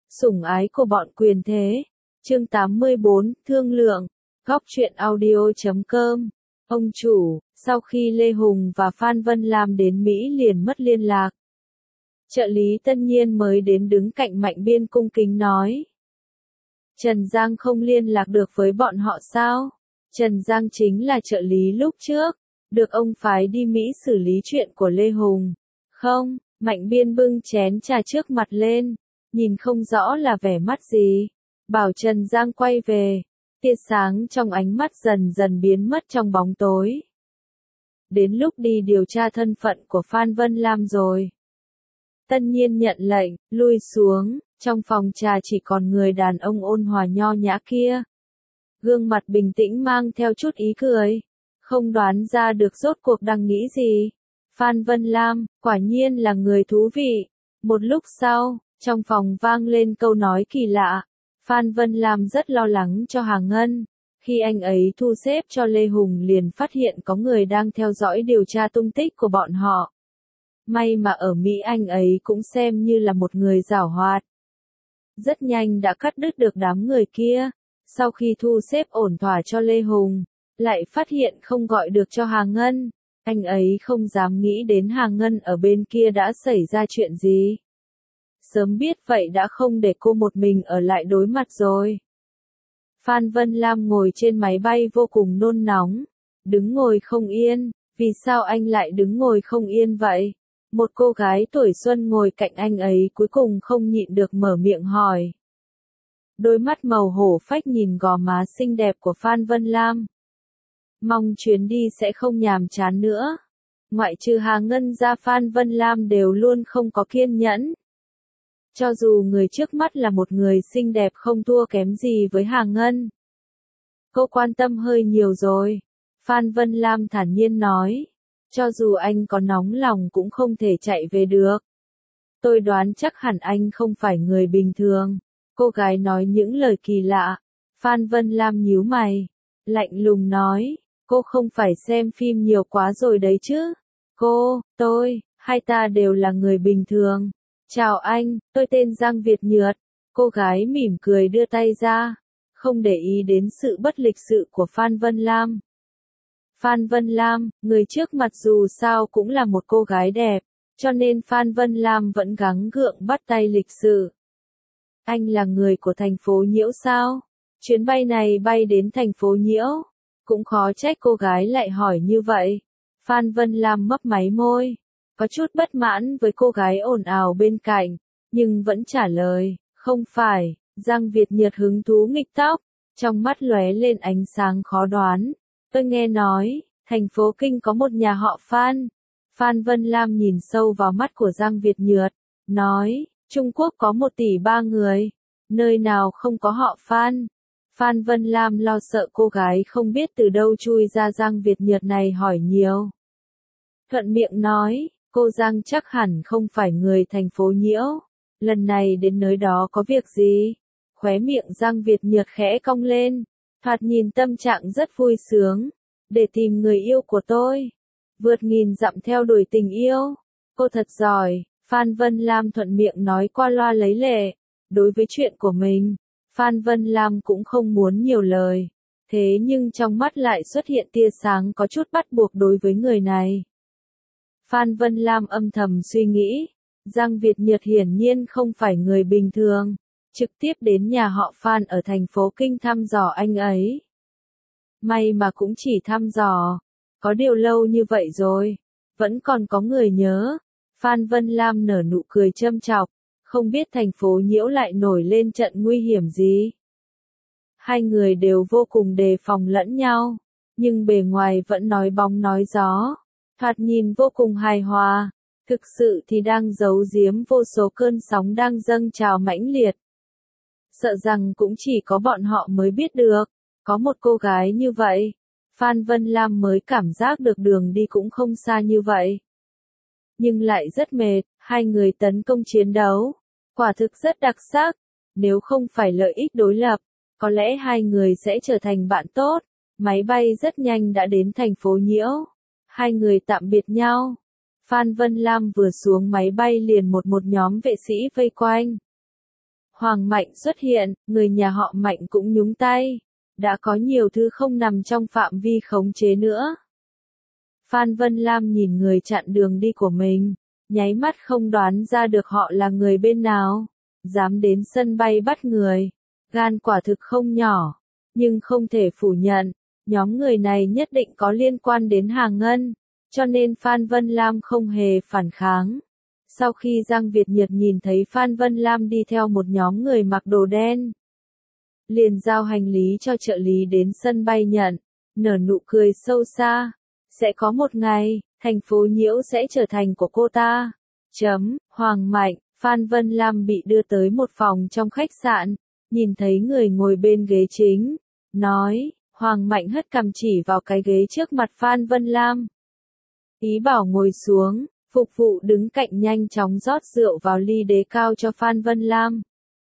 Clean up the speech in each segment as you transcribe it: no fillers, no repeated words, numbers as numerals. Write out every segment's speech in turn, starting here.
Sủng ái của bọn quyền thế. Chương 84, thương lượng. Góc truyện audio.com. Ông chủ, sau khi Lê Hùng và Phan Vân Lam đến Mỹ liền mất liên lạc. Trợ lý Tân Nhiên mới đến đứng cạnh Mạnh Biên cung kính nói. Trần Giang không liên lạc được với bọn họ sao? Trần Giang chính là trợ lý lúc trước, được ông phái đi Mỹ xử lý chuyện của Lê Hùng. Không, Mạnh Biên bưng chén trà trước mặt lên, nhìn không rõ là vẻ mắt gì. Bảo Trần Giang quay về, tia sáng trong ánh mắt dần dần biến mất trong bóng tối. Đến lúc đi điều tra thân phận của Phan Vân Lam rồi. Tân Nhiên nhận lệnh, lui xuống, trong phòng trà chỉ còn người đàn ông ôn hòa nho nhã kia. Gương mặt bình tĩnh mang theo chút ý cười, không đoán ra được rốt cuộc đang nghĩ gì. Phan Vân Lam, quả nhiên là người thú vị. Một lúc sau, trong phòng vang lên câu nói kỳ lạ. Phan Vân Lam rất lo lắng cho Hà Ngân. Khi anh ấy thu xếp cho Lê Hùng liền phát hiện có người đang theo dõi điều tra tung tích của bọn họ. May mà ở Mỹ anh ấy cũng xem như là một người giảo hoạt. Rất nhanh đã cắt đứt được đám người kia. Sau khi thu xếp ổn thỏa cho Lê Hùng, lại phát hiện không gọi được cho Hà Ngân. Anh ấy không dám nghĩ đến Hà Ngân ở bên kia đã xảy ra chuyện gì. Sớm biết vậy đã không để cô một mình ở lại đối mặt rồi. Phan Vân Lam ngồi trên máy bay vô cùng nôn nóng, đứng ngồi không yên. Vì sao anh lại đứng ngồi không yên vậy? Một cô gái tuổi xuân ngồi cạnh anh ấy cuối cùng không nhịn được mở miệng hỏi. Đôi mắt màu hổ phách nhìn gò má xinh đẹp của Phan Vân Lam. Mong chuyến đi sẽ không nhàm chán nữa. Ngoại trừ Hà Ngân ra Phan Vân Lam đều luôn không có kiên nhẫn. Cho dù người trước mắt là một người xinh đẹp không thua kém gì với Hà Ngân. Cô quan tâm hơi nhiều rồi. Phan Vân Lam thản nhiên nói. Cho dù anh có nóng lòng cũng không thể chạy về được. Tôi đoán chắc hẳn anh không phải người bình thường. Cô gái nói những lời kỳ lạ. Phan Vân Lam nhíu mày. Lạnh lùng nói. Cô không phải xem phim nhiều quá rồi đấy chứ. Hai ta đều là người bình thường. Chào anh, tôi tên Giang Việt Nhược. Cô gái mỉm cười đưa tay ra. Không để ý đến sự bất lịch sự của Phan Vân Lam. Phan Vân Lam, người trước mặt dù sao cũng là một cô gái đẹp. Cho nên Phan Vân Lam vẫn gắng gượng bắt tay lịch sự. Anh là người của thành phố Nhiễu sao? Chuyến bay này bay đến thành phố Nhiễu. Cũng khó trách cô gái lại hỏi như vậy. Phan Vân Lam mấp máy môi. Có chút bất mãn với cô gái ồn ào bên cạnh. Nhưng vẫn trả lời. Không phải. Giang Việt Nhược hứng thú nghịch tóc. Trong mắt lóe lên ánh sáng khó đoán. Tôi nghe nói. Thành phố Kinh có một nhà họ Phan. Phan Vân Lam nhìn sâu vào mắt của Giang Việt Nhược. Nói. Trung Quốc có 1 tỷ 3 người. Nơi nào không có họ Phan. Phan Vân Lam lo sợ cô gái không biết từ đâu chui ra Giang Việt Nhược này hỏi nhiều. Thuận miệng nói, cô Giang chắc hẳn không phải người thành phố Nhiễu. Lần này đến nơi đó có việc gì? Khóe miệng Giang Việt Nhược khẽ cong lên. Thoạt nhìn tâm trạng rất vui sướng. Để tìm người yêu của tôi. Vượt nghìn dặm theo đuổi tình yêu. Cô thật giỏi. Phan Vân Lam thuận miệng nói qua loa lấy lệ. Đối với chuyện của mình, Phan Vân Lam cũng không muốn nhiều lời. Thế nhưng trong mắt lại xuất hiện tia sáng có chút bắt buộc đối với người này. Phan Vân Lam âm thầm suy nghĩ. Giang Việt Nhược hiển nhiên không phải người bình thường. Trực tiếp đến nhà họ Phan ở thành phố Kinh thăm dò anh ấy. May mà cũng chỉ thăm dò. Có điều lâu như vậy rồi. Vẫn còn có người nhớ. Phan Vân Lam nở nụ cười châm chọc. Không biết thành phố Nhiễu lại nổi lên trận nguy hiểm gì. Hai người đều vô cùng đề phòng lẫn nhau. Nhưng bề ngoài vẫn nói bóng nói gió. Thoạt nhìn vô cùng hài hòa. Thực sự thì đang giấu giếm vô số cơn sóng đang dâng trào mãnh liệt. Sợ rằng cũng chỉ có bọn họ mới biết được. Có một cô gái như vậy. Phan Vân Lam mới cảm giác được đường đi cũng không xa như vậy. Nhưng lại rất mệt, hai người tấn công chiến đấu. Quả thực rất đặc sắc. Nếu không phải lợi ích đối lập, có lẽ hai người sẽ trở thành bạn tốt. Máy bay rất nhanh đã đến thành phố Nhiễu. Hai người tạm biệt nhau. Phan Vân Lam vừa xuống máy bay liền một nhóm vệ sĩ vây quanh. Hoàng Mạnh xuất hiện, người nhà họ Mạnh cũng nhúng tay. Đã có nhiều thứ không nằm trong phạm vi khống chế nữa. Phan Vân Lam nhìn người chặn đường đi của mình, nháy mắt không đoán ra được họ là người bên nào. Dám đến sân bay bắt người, gan quả thực không nhỏ, nhưng không thể phủ nhận, nhóm người này nhất định có liên quan đến Hà Ngân, cho nên Phan Vân Lam không hề phản kháng. Sau khi Giang Việt Nhiệt nhìn thấy Phan Vân Lam đi theo một nhóm người mặc đồ đen, liền giao hành lý cho trợ lý đến sân bay nhận, nở nụ cười sâu xa. Sẽ có một ngày, thành phố Nhiễu sẽ trở thành của cô ta. Hoàng Mạnh, Phan Vân Lam bị đưa tới một phòng trong khách sạn, nhìn thấy người ngồi bên ghế chính, nói, Hoàng Mạnh hất cằm chỉ vào cái ghế trước mặt Phan Vân Lam. Ý bảo ngồi xuống, phục vụ đứng cạnh nhanh chóng rót rượu vào ly đế cao cho Phan Vân Lam.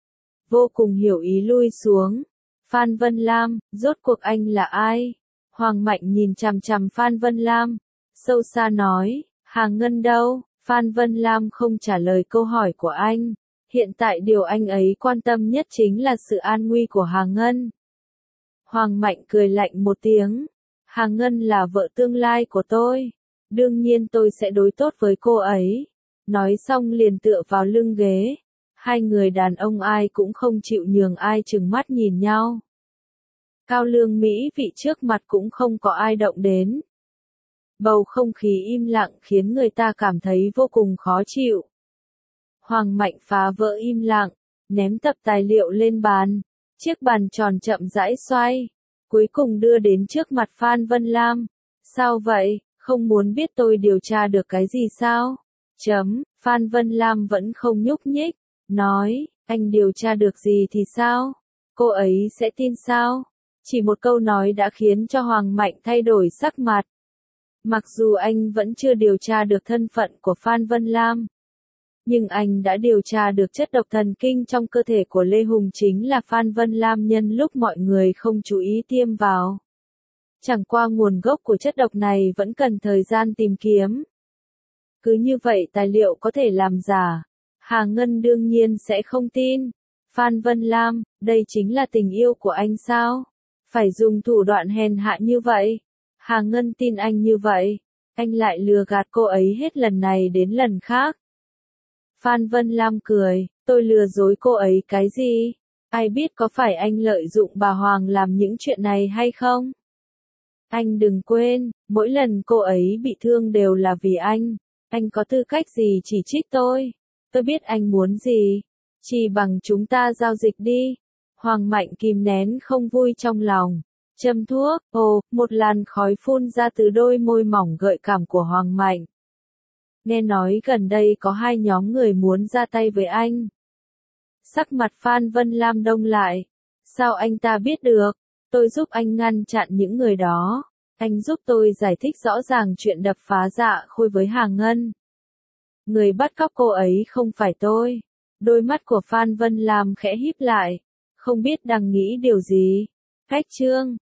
Vô cùng hiểu ý lui xuống. Phan Vân Lam, rốt cuộc anh là ai? Hoàng Mạnh nhìn chằm chằm Phan Vân Lam, sâu xa nói, Hà Ngân đâu? Phan Vân Lam không trả lời câu hỏi của anh. Hiện tại điều anh ấy quan tâm nhất chính là sự an nguy của Hà Ngân. Hoàng Mạnh cười lạnh một tiếng. Hà Ngân là vợ tương lai của tôi. Đương nhiên tôi sẽ đối tốt với cô ấy. Nói xong liền tựa vào lưng ghế. Hai người đàn ông ai cũng không chịu nhường ai, trừng mắt nhìn nhau. Cao lương mỹ vị trước mặt cũng không có ai động đến. Bầu không khí im lặng khiến người ta cảm thấy vô cùng khó chịu. Hoàng Mạnh phá vỡ im lặng, ném tập tài liệu lên bàn. Chiếc bàn tròn chậm rãi xoay, cuối cùng đưa đến trước mặt Phan Vân Lam. Sao vậy, không muốn biết tôi điều tra được cái gì sao? Phan Vân Lam vẫn không nhúc nhích, nói, anh điều tra được gì thì sao? Cô ấy sẽ tin sao? Chỉ một câu nói đã khiến cho Hoàng Mạnh thay đổi sắc mặt. Mặc dù anh vẫn chưa điều tra được thân phận của Phan Vân Lam, nhưng anh đã điều tra được chất độc thần kinh trong cơ thể của Lê Hùng chính là Phan Vân Lam nhân lúc mọi người không chú ý tiêm vào. Chẳng qua nguồn gốc của chất độc này vẫn cần thời gian tìm kiếm. Cứ như vậy tài liệu có thể làm giả. Hà Ngân đương nhiên sẽ không tin. Phan Vân Lam, đây chính là tình yêu của anh sao? Phải dùng thủ đoạn hèn hạ như vậy? Hà Ngân tin anh như vậy, anh lại lừa gạt cô ấy hết lần này đến lần khác. Phan Vân Lam cười, tôi lừa dối cô ấy cái gì? Ai biết có phải anh lợi dụng bà Hoàng làm những chuyện này hay không? Anh đừng quên, mỗi lần cô ấy bị thương đều là vì anh có tư cách gì chỉ trích tôi? Tôi biết anh muốn gì, chỉ bằng chúng ta giao dịch đi. Hoàng Mạnh kìm nén không vui trong lòng. Châm thuốc, một làn khói phun ra từ đôi môi mỏng gợi cảm của Hoàng Mạnh. Nghe nói gần đây có hai nhóm người muốn ra tay với anh. Sắc mặt Phan Vân Lam đông lại. Sao anh ta biết được? Tôi giúp anh ngăn chặn những người đó. Anh giúp tôi giải thích rõ ràng chuyện đập phá Dạ Khôi với Hà Ngân. Người bắt cóc cô ấy không phải tôi. Đôi mắt của Phan Vân Lam khẽ híp lại. Không biết đang nghĩ điều gì. Khách trương.